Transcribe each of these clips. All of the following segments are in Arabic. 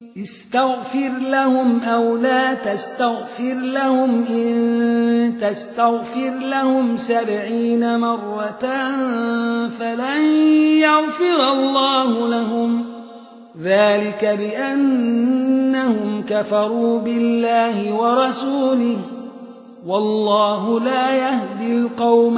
استغفر لهم أو لا تستغفر لهم إن تستغفر لهم 70 مرة فلن يغفر الله لهم ذلك بأنهم كفروا بالله ورسوله والله لا يهدي القوم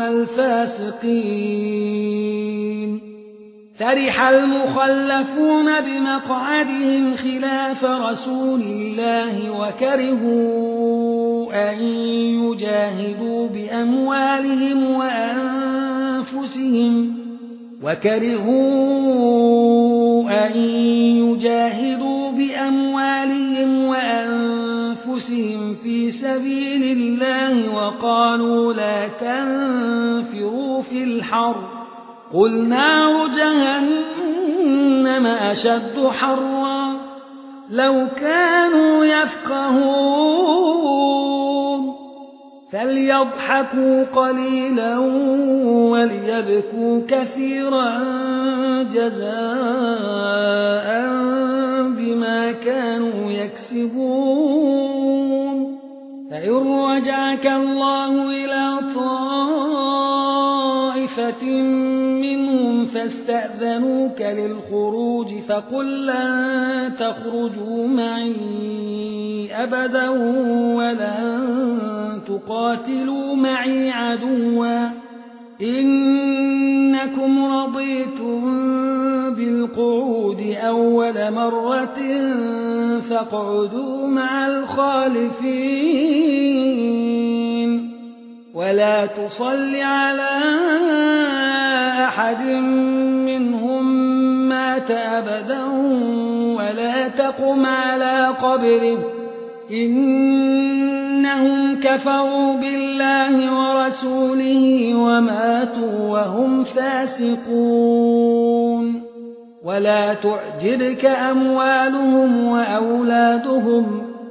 الفاسقين فرح المخلفون بمقعدهم خلاف رسول الله وكرهوا أن يجاهدوا بأموالهم وأنفسهم في سبيل الله وقالوا لا تنفروا في الحر قل نار جهنم أشد حرا لو كانوا يفقهون فليضحكوا قليلا وليبكوا كثيرا جزاء بما كانوا يكسبون فإن رجعك الله إلى طائفة منهم فاستأذنوك للخروج فقل لن تخرجوا معي أبدا ولن تقاتلوا معي عدوا إنكم رضيتم بالقعود أول مرة فاقعدوا مع الخالفين ولا تصل على أحد منهم مات أبدا ولا تقم على قبره إنهم كفروا بالله ورسوله وماتوا وهم فاسقون ولا تعجبك أموالهم وأولادهم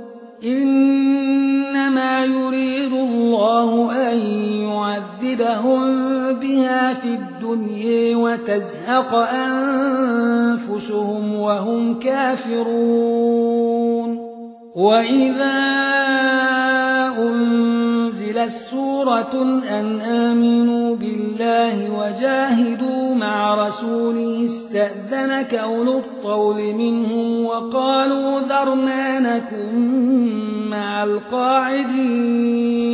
إنما يريد الله أن يعذبهم بها في الدنيا وتزهق أنفسهم وهم كافرون وإذا أنزلت سورة أن آمنوا بالله وجاهدوا مع رسوله استأذنك أولو الطول منهم وقالوا ذرنا نكن مع القاعدين